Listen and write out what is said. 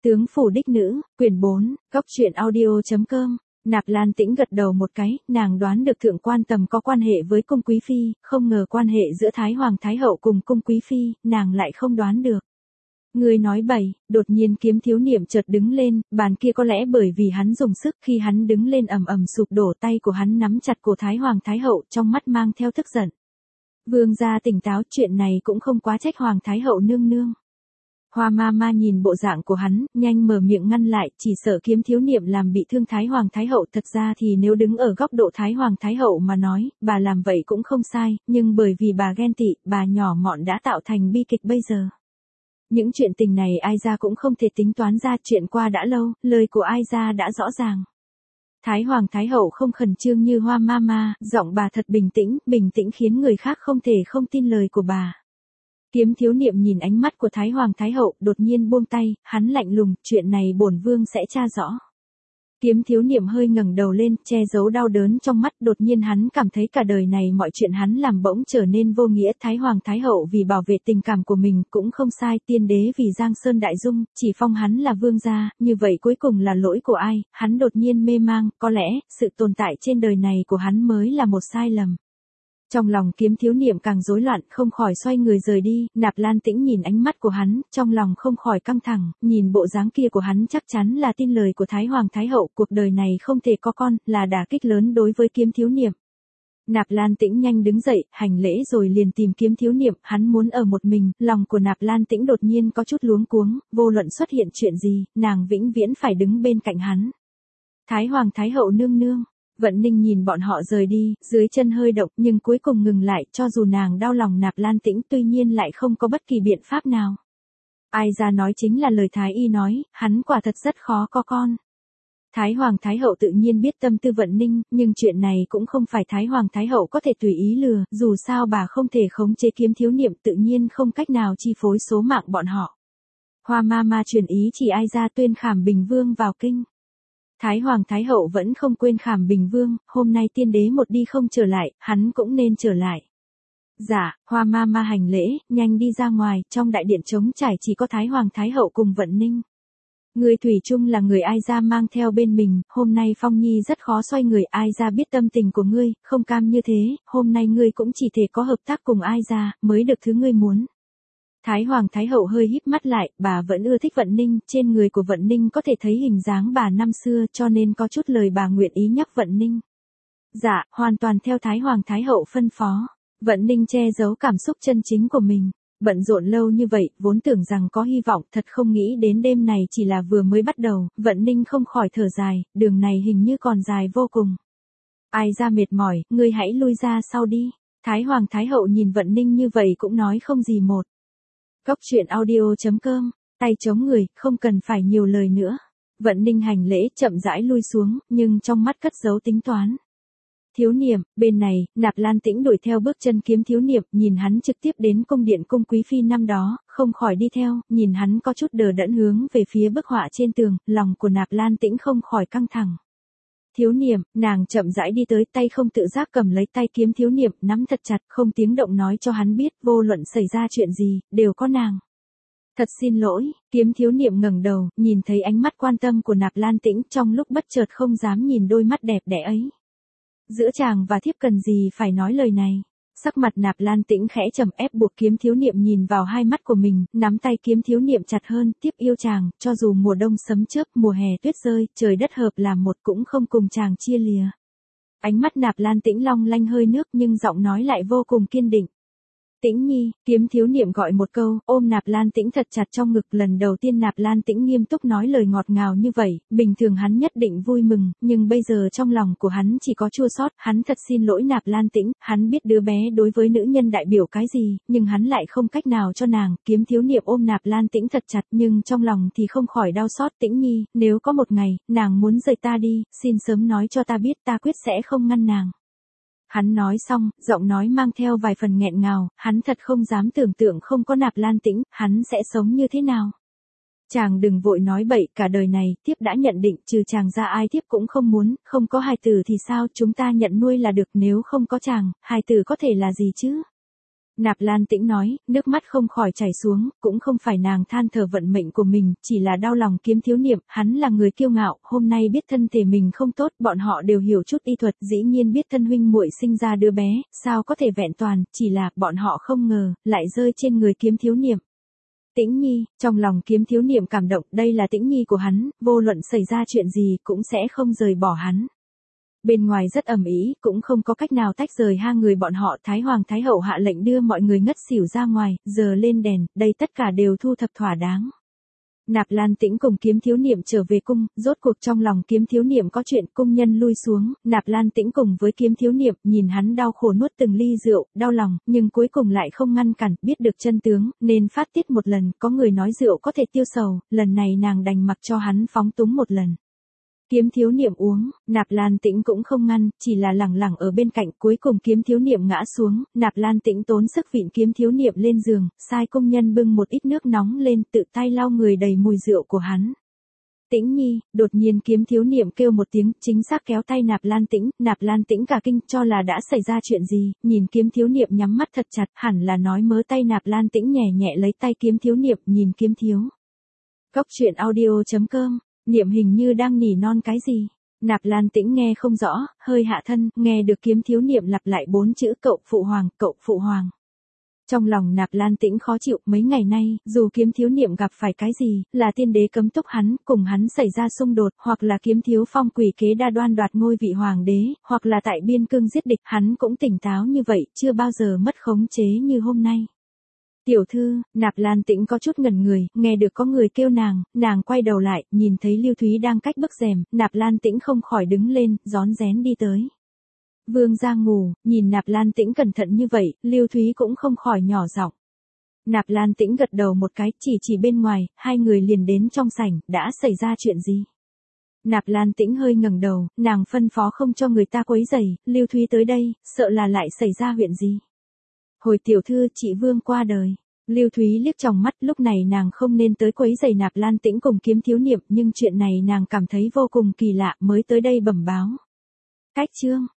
Tướng phủ đích nữ, quyển 4, góc truyện audio.com. Nạp Lan Tĩnh gật đầu một cái, nàng đoán được thượng quan Tầm có quan hệ với cung quý phi, không ngờ quan hệ giữa Thái Hoàng Thái Hậu cùng cung quý phi, nàng lại không đoán được. Người nói bậy, đột nhiên Kiếm Thiếu Niệm chợt đứng lên, bàn kia có lẽ bởi vì hắn dùng sức khi hắn đứng lên ầm ầm sụp đổ, tay của hắn nắm chặt cổ Thái Hoàng Thái Hậu, trong mắt mang theo tức giận. Vương gia tỉnh táo, chuyện này cũng không quá trách Hoàng Thái Hậu nương nương. Hoa ma ma nhìn bộ dạng của hắn, nhanh mở miệng ngăn lại, chỉ sợ Kiếm Thiếu Niệm làm bị thương Thái Hoàng Thái Hậu. Thật ra thì nếu đứng ở góc độ Thái Hoàng Thái Hậu mà nói, bà làm vậy cũng không sai, nhưng bởi vì bà ghen tị, bà nhỏ mọn đã tạo thành bi kịch bây giờ. Những chuyện tình này ai ra cũng không thể tính toán ra, chuyện qua đã lâu, lời của ai ra đã rõ ràng. Thái Hoàng Thái Hậu không khẩn trương như Hoa ma ma, giọng bà thật bình tĩnh khiến người khác không thể không tin lời của bà. Kiếm Thiếu Niệm nhìn ánh mắt của Thái Hoàng Thái Hậu, đột nhiên buông tay, hắn lạnh lùng, chuyện này bổn vương sẽ tra rõ. Kiếm Thiếu Niệm hơi ngẩng đầu lên, che giấu đau đớn trong mắt, đột nhiên hắn cảm thấy cả đời này mọi chuyện hắn làm bỗng trở nên vô nghĩa. Thái Hoàng Thái Hậu vì bảo vệ tình cảm của mình cũng không sai, tiên đế vì Giang Sơn Đại Dung, chỉ phong hắn là vương gia, như vậy cuối cùng là lỗi của ai? Hắn đột nhiên mê mang, có lẽ, sự tồn tại trên đời này của hắn mới là một sai lầm. Trong lòng Kiếm Thiếu Niệm càng rối loạn, không khỏi xoay người rời đi. Nạp Lan Tĩnh nhìn ánh mắt của hắn, trong lòng không khỏi căng thẳng, nhìn bộ dáng kia của hắn chắc chắn là tin lời của Thái Hoàng Thái Hậu, cuộc đời này không thể có con, là đả kích lớn đối với Kiếm Thiếu Niệm. Nạp Lan Tĩnh nhanh đứng dậy, hành lễ rồi liền tìm Kiếm Thiếu Niệm, hắn muốn ở một mình. Lòng của Nạp Lan Tĩnh đột nhiên có chút luống cuống, vô luận xuất hiện chuyện gì, nàng vĩnh viễn phải đứng bên cạnh hắn. Thái Hoàng Thái Hậu nương nương. Vận Ninh nhìn bọn họ rời đi, dưới chân hơi động nhưng cuối cùng ngừng lại, cho dù nàng đau lòng Nạp Lan Tĩnh, tuy nhiên lại không có bất kỳ biện pháp nào. Ai ra nói chính là lời Thái Y nói, hắn quả thật rất khó có con. Thái Hoàng Thái Hậu tự nhiên biết tâm tư Vận Ninh, nhưng chuyện này cũng không phải Thái Hoàng Thái Hậu có thể tùy ý lừa, dù sao bà không thể khống chế Kiếm Thiếu Niệm, tự nhiên không cách nào chi phối số mạng bọn họ. Hoa ma ma truyền ý chỉ ai ra tuyên Khảm Bình Vương vào kinh. Thái Hoàng Thái Hậu vẫn không quên Khảm Bình Vương, hôm nay tiên đế một đi không trở lại, hắn cũng nên trở lại. Dạ, Hoa ma ma hành lễ, nhanh đi ra ngoài, trong đại điện trống trải chỉ có Thái Hoàng Thái Hậu cùng Vận Ninh. Người thủy chung là người ai ra mang theo bên mình, hôm nay Phong Nhi rất khó xoay người, ai ra biết tâm tình của ngươi, không cam như thế, hôm nay ngươi cũng chỉ thể có hợp tác cùng ai ra, mới được thứ ngươi muốn. Thái Hoàng Thái Hậu hơi híp mắt lại, bà vẫn ưa thích Vận Ninh, trên người của Vận Ninh có thể thấy hình dáng bà năm xưa, cho nên có chút lời bà nguyện ý nhắc Vận Ninh. Dạ, hoàn toàn theo Thái Hoàng Thái Hậu phân phó. Vận Ninh che giấu cảm xúc chân chính của mình. Bận rộn lâu như vậy, vốn tưởng rằng có hy vọng, thật không nghĩ đến đêm này chỉ là vừa mới bắt đầu. Vận Ninh không khỏi thở dài, đường này hình như còn dài vô cùng. Ai ra mệt mỏi, ngươi hãy lui ra sau đi. Thái Hoàng Thái Hậu nhìn Vận Ninh như vậy cũng nói không gì một. Góc truyện audio.com, tay chống người, không cần phải nhiều lời nữa. Vận Ninh hành lễ chậm rãi lui xuống, nhưng trong mắt cất giấu tính toán. Thiếu Niệm, bên này, Nạp Lan Tĩnh đuổi theo bước chân Kiếm Thiếu Niệm, nhìn hắn trực tiếp đến cung điện cung quý phi năm đó, không khỏi đi theo, nhìn hắn có chút đờ đẫn hướng về phía bức họa trên tường, lòng của Nạp Lan Tĩnh không khỏi căng thẳng. Thiếu Niệm, nàng chậm rãi đi tới, tay không tự giác cầm lấy tay Kiếm Thiếu Niệm, nắm thật chặt, không tiếng động nói cho hắn biết, vô luận xảy ra chuyện gì, đều có nàng. Thật xin lỗi, Kiếm Thiếu Niệm ngẩng đầu, nhìn thấy ánh mắt quan tâm của Nạp Lan Tĩnh, trong lúc bất chợt không dám nhìn đôi mắt đẹp đẽ ấy. Giữa chàng và thiếp cần gì phải nói lời này. Sắc mặt Nạp Lan Tĩnh khẽ trầm, ép buộc Kiếm Thiếu Niệm nhìn vào hai mắt của mình, nắm tay Kiếm Thiếu Niệm chặt hơn, tiếp yêu chàng, cho dù mùa đông sấm chớp, mùa hè tuyết rơi, trời đất hợp làm một cũng không cùng chàng chia lìa. Ánh mắt Nạp Lan Tĩnh long lanh hơi nước nhưng giọng nói lại vô cùng kiên định. Tĩnh Nhi, Kiếm Thiếu Niệm gọi một câu, ôm Nạp Lan Tĩnh thật chặt trong ngực, lần đầu tiên Nạp Lan Tĩnh nghiêm túc nói lời ngọt ngào như vậy, bình thường hắn nhất định vui mừng, nhưng bây giờ trong lòng của hắn chỉ có chua xót, hắn thật xin lỗi Nạp Lan Tĩnh, hắn biết đứa bé đối với nữ nhân đại biểu cái gì, nhưng hắn lại không cách nào cho nàng. Kiếm Thiếu Niệm ôm Nạp Lan Tĩnh thật chặt nhưng trong lòng thì không khỏi đau xót. Tĩnh Nhi, nếu có một ngày, nàng muốn rời ta đi, xin sớm nói cho ta biết, ta quyết sẽ không ngăn nàng. Hắn nói xong, giọng nói mang theo vài phần nghẹn ngào, hắn thật không dám tưởng tượng không có Nạp Lan Tĩnh, hắn sẽ sống như thế nào. Chàng đừng vội nói bậy, cả đời này, thiếp đã nhận định, trừ chàng ra ai thiếp cũng không muốn, không có hài tử thì sao, chúng ta nhận nuôi là được, nếu không có chàng, hài tử có thể là gì chứ? Nạp Lan Tĩnh nói, nước mắt không khỏi chảy xuống, cũng không phải nàng than thở vận mệnh của mình, chỉ là đau lòng Kiếm Thiếu Niệm, hắn là người kiêu ngạo, hôm nay biết thân thể mình không tốt, bọn họ đều hiểu chút y thuật, dĩ nhiên biết thân huynh muội sinh ra đứa bé, sao có thể vẹn toàn, chỉ là bọn họ không ngờ, lại rơi trên người Kiếm Thiếu Niệm. Tĩnh Nhi, trong lòng Kiếm Thiếu Niệm cảm động, đây là Tĩnh Nhi của hắn, vô luận xảy ra chuyện gì cũng sẽ không rời bỏ hắn. Bên ngoài rất ầm ĩ, cũng không có cách nào tách rời hai người bọn họ. Thái Hoàng Thái Hậu hạ lệnh đưa mọi người ngất xỉu ra ngoài, giờ lên đèn, đây tất cả đều thu thập thỏa đáng. Nạp Lan Tĩnh cùng Kiếm Thiếu Niệm trở về cung, rốt cuộc trong lòng Kiếm Thiếu Niệm có chuyện, cung nhân lui xuống, Nạp Lan Tĩnh cùng với Kiếm Thiếu Niệm, nhìn hắn đau khổ nuốt từng ly rượu, đau lòng, nhưng cuối cùng lại không ngăn cản, biết được chân tướng, nên phát tiết một lần, có người nói rượu có thể tiêu sầu, lần này nàng đành mặc cho hắn phóng túng một lần. Kiếm Thiếu Niệm uống, Nạp Lan Tĩnh cũng không ngăn, chỉ là lẳng lặng ở bên cạnh, cuối cùng Kiếm Thiếu Niệm ngã xuống, Nạp Lan Tĩnh tốn sức vịn Kiếm Thiếu Niệm lên giường, sai công nhân bưng một ít nước nóng lên, tự tay lau người đầy mùi rượu của hắn. Tĩnh Nhi, đột nhiên Kiếm Thiếu Niệm kêu một tiếng, chính xác kéo tay Nạp Lan Tĩnh cả kinh, cho là đã xảy ra chuyện gì, nhìn Kiếm Thiếu Niệm nhắm mắt thật chặt, hẳn là nói mớ tay Nạp Lan Tĩnh nhẹ nhẹ lấy tay Kiếm Thiếu Niệm, nhìn Kiếm Thiếu. Góc truyện audio.com Niệm hình như đang nỉ non cái gì. Nạp Lan Tĩnh nghe không rõ, hơi hạ thân, nghe được Kiếm Thiếu Niệm lặp lại 4 chữ cậu phụ hoàng. Trong lòng Nạp Lan Tĩnh khó chịu, mấy ngày nay, dù Kiếm Thiếu Niệm gặp phải cái gì, là tiên đế cấm túc hắn, cùng hắn xảy ra xung đột, hoặc là Kiếm Thiếu Phong quỷ kế đa đoan đoạt ngôi vị hoàng đế, hoặc là tại biên cương giết địch, hắn cũng tỉnh táo như vậy, chưa bao giờ mất khống chế như hôm nay. Tiểu thư, Nạp Lan Tĩnh có chút ngẩn người, nghe được có người kêu nàng quay đầu lại, nhìn thấy Lưu Thúy đang cách bức rèm, Nạp Lan Tĩnh không khỏi đứng lên, rón rén đi tới. Vương gia ngủ, nhìn Nạp Lan Tĩnh cẩn thận như vậy, Lưu Thúy cũng không khỏi nhỏ giọng. Nạp Lan Tĩnh gật đầu một cái, chỉ bên ngoài, hai người liền đến trong sảnh, đã xảy ra chuyện gì? Nạp Lan Tĩnh hơi ngẩng đầu, nàng phân phó không cho người ta quấy rầy, Lưu Thúy tới đây, sợ là lại xảy ra chuyện gì? Hồi tiểu thư, chị Vương qua đời. Lưu Thúy liếc trong mắt, lúc này nàng không nên tới quấy rầy Nạp Lan Tĩnh cùng Kiếm Thiếu Niệm, nhưng chuyện này nàng cảm thấy vô cùng kỳ lạ, mới tới đây bẩm báo. Cách chương